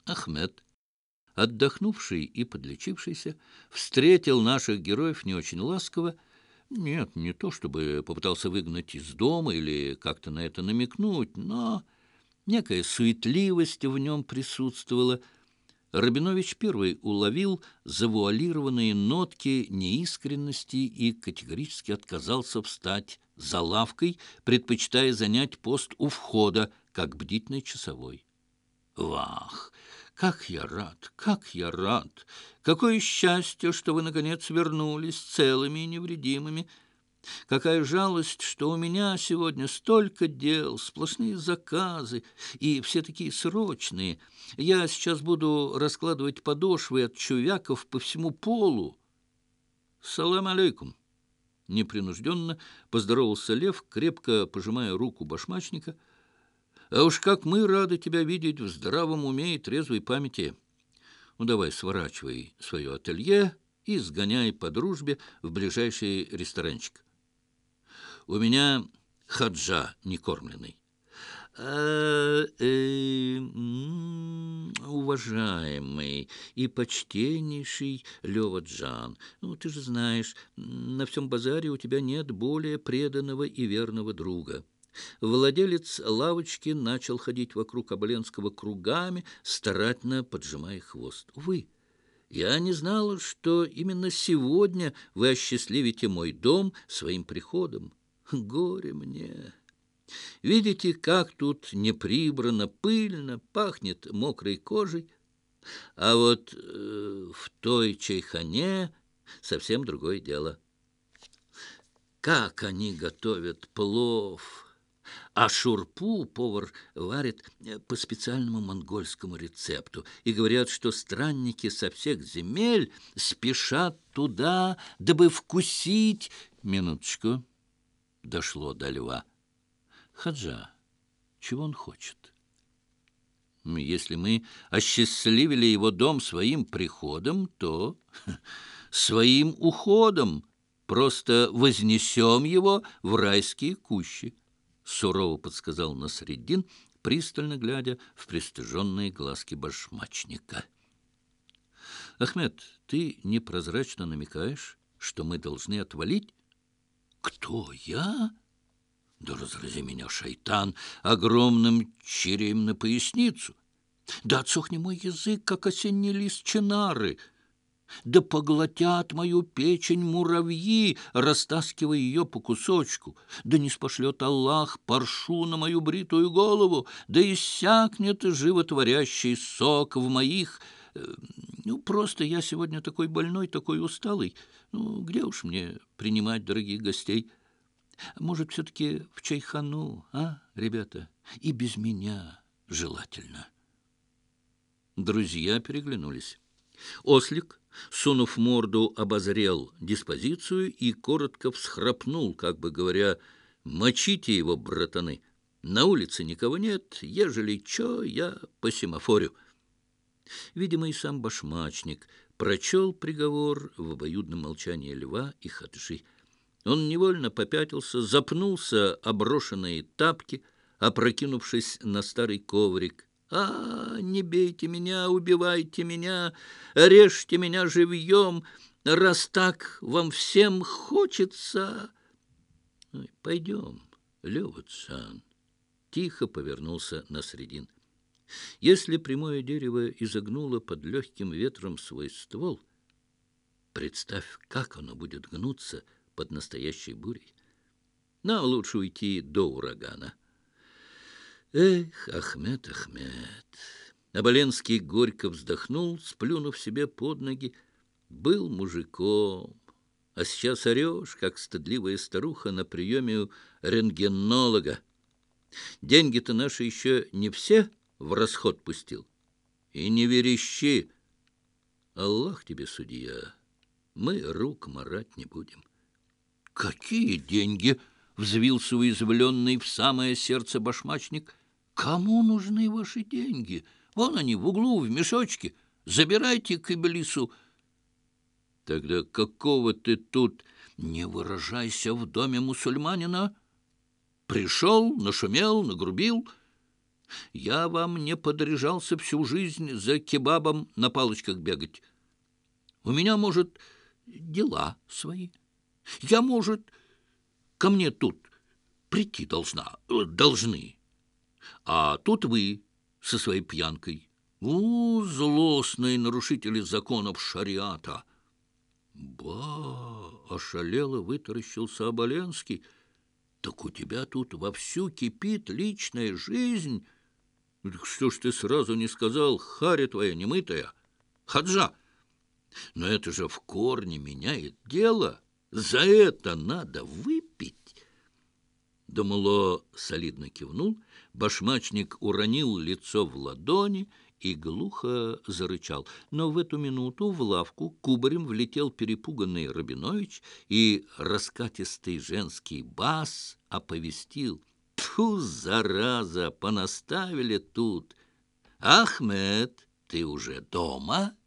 Ахмед, отдохнувший и подлечившийся, встретил наших героев не очень ласково. Нет, не то чтобы попытался выгнать из дома или как-то на это намекнуть, но некая суетливость в нем присутствовала. Рабинович первый уловил завуалированные нотки неискренности и категорически отказался встать за лавкой, предпочитая занять пост у входа, как бдительный часовой. «Вах! Как я рад! Как я рад! Какое счастье, что вы, наконец, вернулись целыми и невредимыми! Какая жалость, что у меня сегодня столько дел, сплошные заказы, и все такие срочные. Я сейчас буду раскладывать подошвы от чувяков по всему полу». «Салам алейкум!» Непринужденно поздоровался Лев, крепко пожимая руку башмачника. «А уж как мы рады тебя видеть в здравом уме и трезвой памяти. Ну, давай сворачивай свое ателье и сгоняй по дружбе в ближайший ресторанчик. У меня хаджа некормленный». Уважаемый и почтеннейший Лёва-Джан, ну, ты же знаешь, на всем базаре у тебя нет более преданного и верного друга. Владелец лавочки начал ходить вокруг Оболенского кругами, старательно поджимая хвост. Увы, я не знала, что именно сегодня вы осчастливите мой дом своим приходом. Горе мне! Видите, как тут неприбрано, пыльно, пахнет мокрой кожей. А вот в той чайхане совсем другое дело. Как они готовят плов! А шурпу повар варит по специальному монгольскому рецепту. И говорят, что странники со всех земель спешат туда, дабы вкусить... Минуточку. Дошло до Льва. Хаджа, чего он хочет? Если мы осчастливили его дом своим приходом, то своим уходом просто вознесем его в райские кущи, сурово подсказал Насреддин, пристально глядя в пристыженные глазки башмачника. Ахмед, ты непрозрачно намекаешь, что мы должны отвалить? Кто, я? Да разрази меня, шайтан, огромным череем на поясницу! Да отсохни мой язык, как осенний лист чинары! Да поглотят мою печень муравьи, растаскивая ее по кусочку! Да не спошлет Аллах паршу на мою бритую голову! Да иссякнет животворящий сок в моих... Ну, просто я сегодня такой больной, такой усталый. Ну, где уж мне принимать дорогих гостей? Может, все-таки в чайхану, а, ребята? И без меня желательно. Друзья переглянулись. Ослик, сунув морду, обозрел диспозицию и коротко всхрапнул, как бы говоря: «Мочите его, братаны! На улице никого нет, ежели чё, я по семафорю». Видимо, и сам башмачник прочел приговор в обоюдном молчании Льва и Хаджи. Он невольно попятился, запнулся о брошенные тапки, опрокинувшись на старый коврик. Не бейте меня, убивайте меня, режьте меня живьем, раз так вам всем хочется!» «Пойдем, Лёва-Джан», — тихо повернулся Насреддин. «Если прямое дерево изогнуло под легким ветром свой ствол, представь, как оно будет гнуться под настоящей бурей. Нам лучше уйти до урагана». Эх, Ахмед, Ахмед! Оболенский горько вздохнул, сплюнув себе под ноги. Был мужиком, а сейчас орешь, как стыдливая старуха на приеме у рентгенолога. Деньги-то наши еще не все в расход пустил. И не верещи. Аллах тебе судья. Мы рук марать не будем. «Какие деньги?» — взвился уязвленный в самое сердце башмачник. «Кому нужны ваши деньги? Вон они, в углу, в мешочке. Забирайте к Иблису». «Тогда какого ты тут не выражайся в доме мусульманина? Пришел, нашумел, нагрубил. Я вам не подряжался всю жизнь за кебабом на палочках бегать. У меня, может, дела свои. Я, может, ко мне тут прийти должны. А тут вы со своей пьянкой. Злостные нарушители законов шариата. Ба! Ошалело вытаращился Оболенский. Так у тебя тут вовсю кипит личная жизнь. Так что ж ты сразу не сказал, харя твоя немытая? Хаджа! Но это же в корне меняет дело. За это надо выпить. Дамуло солидно кивнул, башмачник уронил лицо в ладони и глухо зарычал. Но в эту минуту в лавку кубарем влетел перепуганный Рабинович, и раскатистый женский бас оповестил: «Тьфу, зараза, понаставили тут! Ахмед, ты уже дома?»